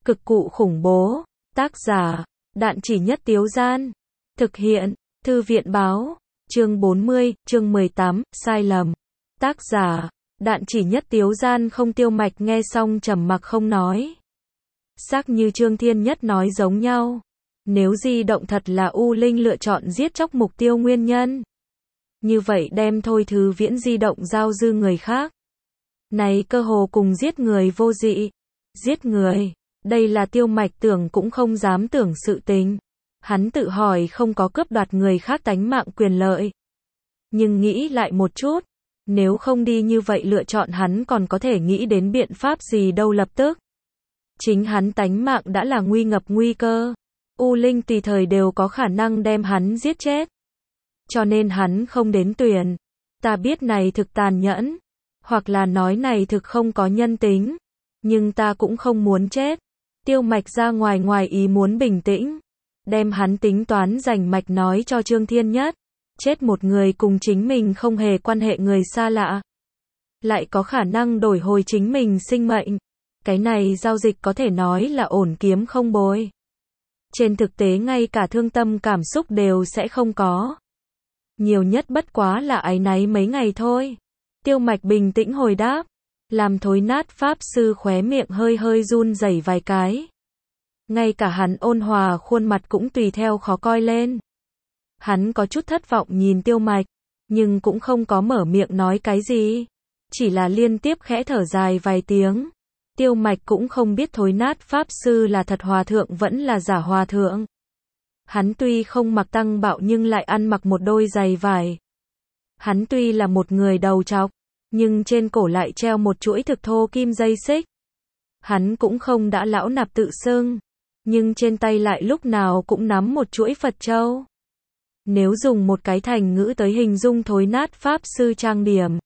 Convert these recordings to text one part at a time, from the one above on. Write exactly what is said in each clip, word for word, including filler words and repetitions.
Cực cụ khủng bố. Tác giả, Đạn Chỉ Nhất Tiếu Gian. Thực hiện, Thư viện Báo. Chương bốn mươi, chương mười tám, sai lầm. Tác giả, Đạn Chỉ Nhất Tiếu Gian. Không. Tiêu Mạch nghe xong trầm mặc không nói. Xác như Trương Thiên Nhất nói giống nhau. Nếu di động thật là U Linh lựa chọn giết chóc mục tiêu nguyên nhân, như vậy đem Thôi Thư Viễn di động giao dư người khác. Này cơ hồ cùng giết người vô dị. Giết người, đây là Tiêu Mạch tưởng cũng không dám tưởng sự tình. Hắn tự hỏi không có cướp đoạt người khác tánh mạng quyền lợi. Nhưng nghĩ lại một chút, nếu không đi như vậy lựa chọn hắn còn có thể nghĩ đến biện pháp gì đâu. Lập tức, chính hắn tánh mạng đã là nguy ngập nguy cơ. U Linh tùy thời đều có khả năng đem hắn giết chết. Cho nên hắn không đến tuyển. Ta biết này thực tàn nhẫn, hoặc là nói này thực không có nhân tính, nhưng ta cũng không muốn chết. Tiêu Mạch ra ngoài ngoài ý muốn bình tĩnh, đem hắn tính toán rành mạch nói cho Trương Thiên Nhất. Chết một người cùng chính mình không hề quan hệ người xa lạ, lại có khả năng đổi hồi chính mình sinh mệnh. Cái này giao dịch có thể nói là ổn kiếm không bồi. Trên thực tế ngay cả thương tâm cảm xúc đều sẽ không có. Nhiều nhất bất quá là áy náy mấy ngày thôi. Tiêu Mạch bình tĩnh hồi đáp, làm thối nát pháp sư khóe miệng hơi hơi run rẩy vài cái. Ngay cả hắn ôn hòa khuôn mặt cũng tùy theo khó coi lên. Hắn có chút thất vọng nhìn Tiêu Mạch, nhưng cũng không có mở miệng nói cái gì. Chỉ là liên tiếp khẽ thở dài vài tiếng. Tiêu Mạch cũng không biết thối nát pháp sư là thật hòa thượng vẫn là giả hòa thượng. Hắn tuy không mặc tăng bạo nhưng lại ăn mặc một đôi giày vải. Hắn tuy là một người đầu trọc, nhưng trên cổ lại treo một chuỗi thực thô kim dây xích. Hắn cũng không đã lão nạp tự xưng, nhưng trên tay lại lúc nào cũng nắm một chuỗi Phật châu. Nếu dùng một cái thành ngữ tới hình dung thối nát pháp sư trang điểm,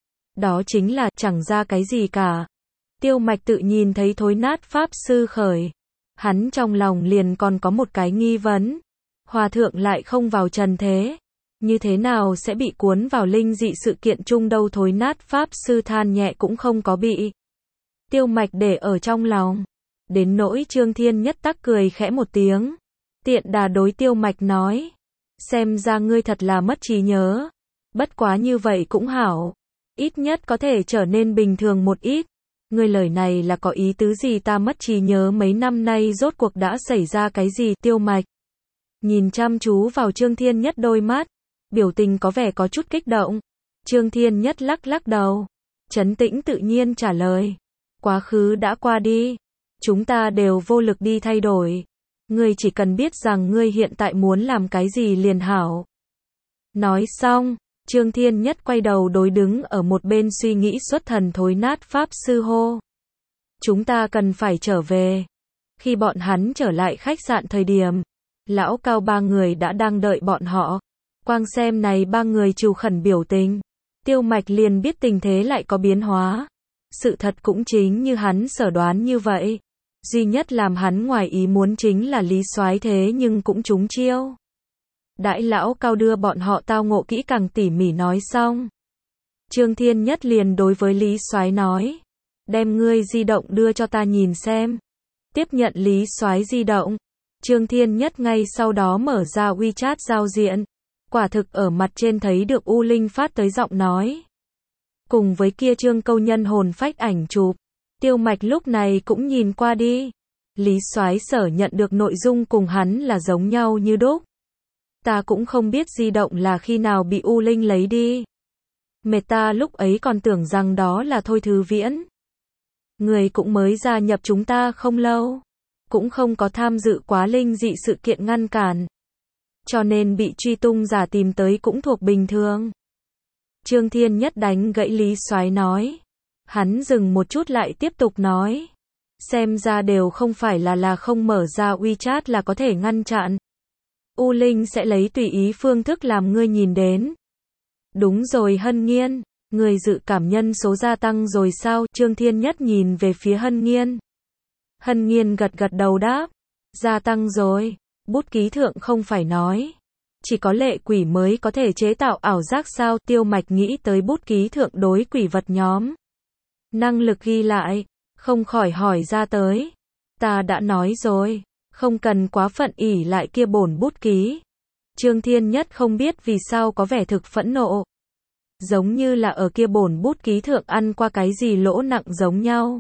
đó chính là chẳng ra cái gì cả. Tiêu Mạch tự nhìn thấy thối nát pháp sư khởi, hắn trong lòng liền còn có một cái nghi vấn. Hòa thượng lại không vào trần thế, như thế nào sẽ bị cuốn vào linh dị sự kiện chung đâu. Thối nát pháp sư than nhẹ cũng không có bị Tiêu Mạch để ở trong lòng. Đến nỗi Trương Thiên Nhất tắc cười khẽ một tiếng, tiện đà đối Tiêu Mạch nói, xem ra ngươi thật là mất trí nhớ. Bất quá như vậy cũng hảo, ít nhất có thể trở nên bình thường một ít. Ngươi lời này là có ý tứ gì? Ta mất trí nhớ mấy năm nay rốt cuộc đã xảy ra cái gì? Tiêu Mạch nhìn chăm chú vào Trương Thiên Nhất đôi mắt, biểu tình có vẻ có chút kích động. Trương Thiên Nhất lắc lắc đầu, trấn tĩnh tự nhiên trả lời, quá khứ đã qua đi, chúng ta đều vô lực đi thay đổi. Ngươi chỉ cần biết rằng ngươi hiện tại muốn làm cái gì liền hảo. Nói xong, Trương Thiên Nhất quay đầu đối đứng ở một bên suy nghĩ xuất thần thối nát pháp sư hô, chúng ta cần phải trở về. Khi bọn hắn trở lại khách sạn thời điểm, lão Cao ba người đã đang đợi bọn họ. Quang xem này ba người trù khẩn biểu tình, Tiêu Mạch liền biết tình thế lại có biến hóa. Sự thật cũng chính như hắn sở đoán như vậy. Duy nhất làm hắn ngoài ý muốn chính là Lý Soái thế nhưng cũng trúng chiêu. Đãi lão Cao đưa bọn họ tao ngộ kỹ càng tỉ mỉ nói xong, Trương Thiên Nhất liền đối với Lý Soái nói, đem ngươi di động đưa cho ta nhìn xem. Tiếp nhận Lý Soái di động, Trương Thiên Nhất ngay sau đó mở ra WeChat giao diện. Quả thực ở mặt trên thấy được U Linh phát tới giọng nói, cùng với kia Trương câu nhân hồn phách ảnh chụp. Tiêu Mạch lúc này cũng nhìn qua đi. Lý Soái sở nhận được nội dung cùng hắn là giống nhau như đúc. Ta cũng không biết di động là khi nào bị U Linh lấy đi. Mệt ta lúc ấy còn tưởng rằng đó là Thôi Thư Viễn. Người cũng mới gia nhập chúng ta không lâu, cũng không có tham dự quá linh dị sự kiện ngăn cản, cho nên bị truy tung giả tìm tới cũng thuộc bình thường. Trương Thiên Nhất đánh gãy Lý Soái nói. Hắn dừng một chút lại tiếp tục nói, xem ra đều không phải là là không mở ra WeChat là có thể ngăn chặn. U Linh sẽ lấy tùy ý phương thức làm ngươi nhìn đến. Đúng rồi Hân Nghiên, người dự cảm nhân số gia tăng rồi sao? Trương Thiên Nhất nhìn về phía Hân Nghiên. Hân Nghiên gật gật đầu đáp, gia tăng rồi. Bút ký thượng không phải nói, chỉ có lệ quỷ mới có thể chế tạo ảo giác sao? Tiêu Mạch nghĩ tới bút ký thượng đối quỷ vật nhóm năng lực ghi lại, không khỏi hỏi ra tới. Ta đã nói rồi, không cần quá phận ỷ lại kia bổn bút ký. Trương Thiên Nhất không biết vì sao có vẻ thực phẫn nộ. Giống như là ở kia bổn bút ký thượng ăn qua cái gì lỗ nặng giống nhau.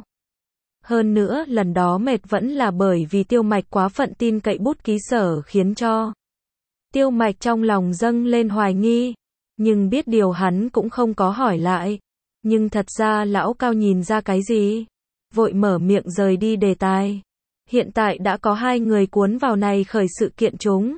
Hơn nữa, lần đó mệt vẫn là bởi vì Tiêu Mạch quá phận tin cậy bút ký sở khiến cho. Tiêu Mạch trong lòng dâng lên hoài nghi, nhưng biết điều hắn cũng không có hỏi lại. Nhưng thật ra lão Cao nhìn ra cái gì? Vội mở miệng rời đi đề tài. Hiện tại đã có hai người cuốn vào này khởi sự kiện chúng.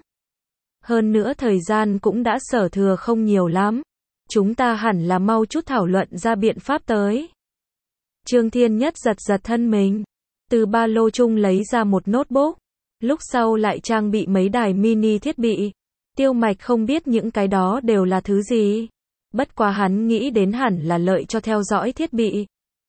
Hơn nữa thời gian cũng đã sở thừa không nhiều lắm. Chúng ta hẳn là mau chút thảo luận ra biện pháp tới. Trương Thiên Nhất giật giật thân mình. Từ ba lô chung lấy ra một notebook. Lúc sau lại trang bị mấy đài mini thiết bị. Tiêu Mạch không biết những cái đó đều là thứ gì. Bất quá hắn nghĩ đến hẳn là lợi cho theo dõi thiết bị.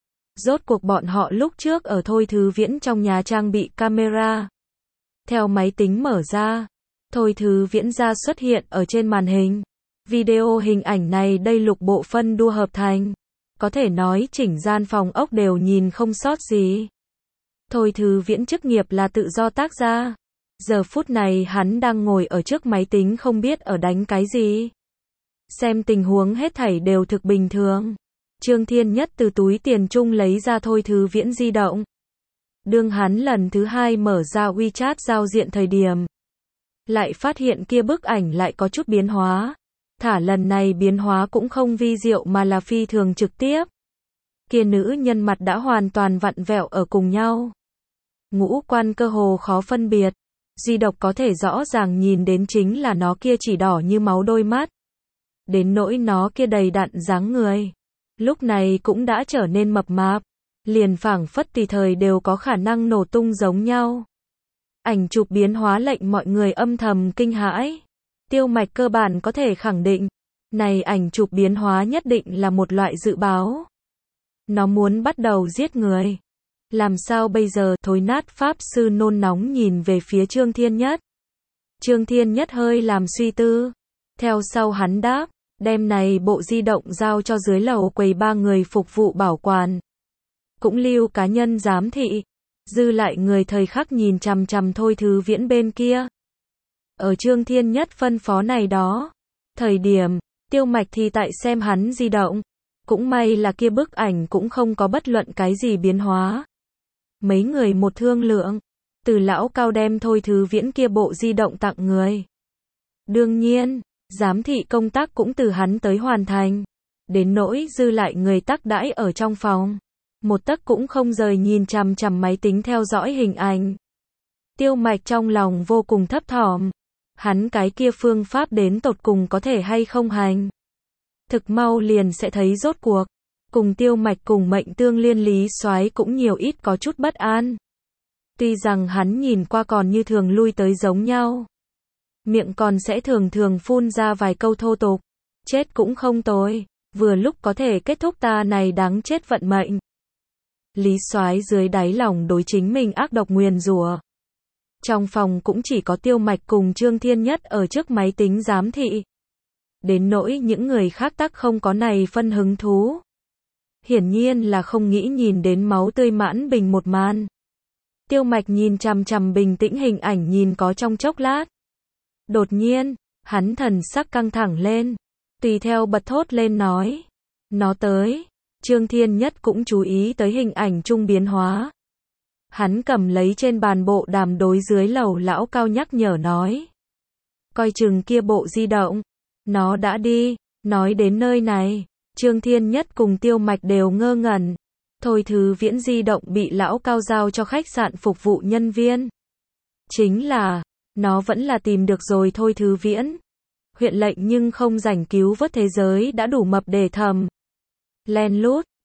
Rốt cuộc bọn họ lúc trước ở Thôi Thứ Viễn trong nhà trang bị camera. Theo máy tính mở ra, Thôi Thứ Viễn ra xuất hiện ở trên màn hình. Video hình ảnh này đây lục bộ phân đua hợp thành. Có thể nói chỉnh gian phòng ốc đều nhìn không sót gì. Thôi Thứ Viễn chức nghiệp là tự do tác gia. Giờ phút này hắn đang ngồi ở trước máy tính không biết ở đánh cái gì. Xem tình huống hết thảy đều thực bình thường. Trương Thiên Nhất từ túi tiền chung lấy ra Thôi Thứ Viễn di động. Đương hắn lần thứ hai mở ra WeChat giao diện thời điểm. Lại phát hiện kia bức ảnh lại có chút biến hóa. Thả lần này biến hóa cũng không vi diệu mà là phi thường trực tiếp. Kia nữ nhân mặt đã hoàn toàn vặn vẹo ở cùng nhau. Ngũ quan cơ hồ khó phân biệt. Duy độc có thể rõ ràng nhìn đến chính là nó kia chỉ đỏ như máu đôi mắt. Đến nỗi nó kia đầy đặn dáng người. Lúc này cũng đã trở nên mập mạp. Liền phảng phất tùy thời đều có khả năng nổ tung giống nhau. Ảnh chụp biến hóa lệnh mọi người âm thầm kinh hãi. Tiêu Mạch cơ bản có thể khẳng định. Này ảnh chụp biến hóa nhất định là một loại dự báo. Nó muốn bắt đầu giết người. Làm sao bây giờ? Thối nát pháp sư nôn nóng nhìn về phía Trương Thiên Nhất. Trương Thiên Nhất hơi làm suy tư. Theo sau hắn đáp, đem này bộ di động giao cho dưới lầu quầy ba người phục vụ bảo quản. Cũng lưu cá nhân giám thị. Dư lại người thời khắc nhìn chằm chằm Thôi Thứ Viễn bên kia. Ở Trương Thiên Nhất phân phó này đó. Thời điểm, Tiêu Mạch thì tại xem hắn di động. Cũng may là kia bức ảnh cũng không có bất luận cái gì biến hóa. Mấy người một thương lượng. Từ lão Cao đem Thôi Thứ Viễn kia bộ di động tặng người. Đương nhiên, giám thị công tác cũng từ hắn tới hoàn thành. Đến nỗi dư lại người tác đãi ở trong phòng. Một tấc cũng không rời nhìn chằm chằm máy tính theo dõi hình ảnh. Tiêu Mạch trong lòng vô cùng thấp thỏm. Hắn cái kia phương pháp đến tột cùng có thể hay không hành. Thực mau liền sẽ thấy rốt cuộc. Cùng Tiêu Mạch cùng mệnh tương liên Lý Soái cũng nhiều ít có chút bất an. Tuy rằng hắn nhìn qua còn như thường lui tới giống nhau. Miệng còn sẽ thường thường phun ra vài câu thô tục. Chết cũng không tồi. Vừa lúc có thể kết thúc ta này đáng chết vận mệnh. Lý Soái dưới đáy lòng đối chính mình ác độc nguyền rủa. Trong phòng cũng chỉ có Tiêu Mạch cùng Trương Thiên Nhất ở trước máy tính giám thị. Đến nỗi những người khác tắc không có này phân hứng thú. Hiển nhiên là không nghĩ nhìn đến máu tươi mãn bình một màn. Tiêu Mạch nhìn chằm chằm bình tĩnh hình ảnh nhìn có trong chốc lát. Đột nhiên, hắn thần sắc căng thẳng lên. Tùy theo bật thốt lên nói. Nó tới. Trương Thiên Nhất cũng chú ý tới hình ảnh trung biến hóa. Hắn cầm lấy trên bàn bộ đàm đối dưới lầu lão Cao nhắc nhở nói. Coi chừng kia bộ di động. Nó đã đi. Nói đến nơi này. Trương Thiên Nhất cùng Tiêu Mạch đều ngơ ngẩn. Thôi Thứ Viễn di động bị lão Cao giao cho khách sạn phục vụ nhân viên. Chính là, nó vẫn là tìm được rồi Thôi Thứ Viễn. Huyện lệnh nhưng không rảnh cứu vớt thế giới đã đủ mập để thầm. Len lút,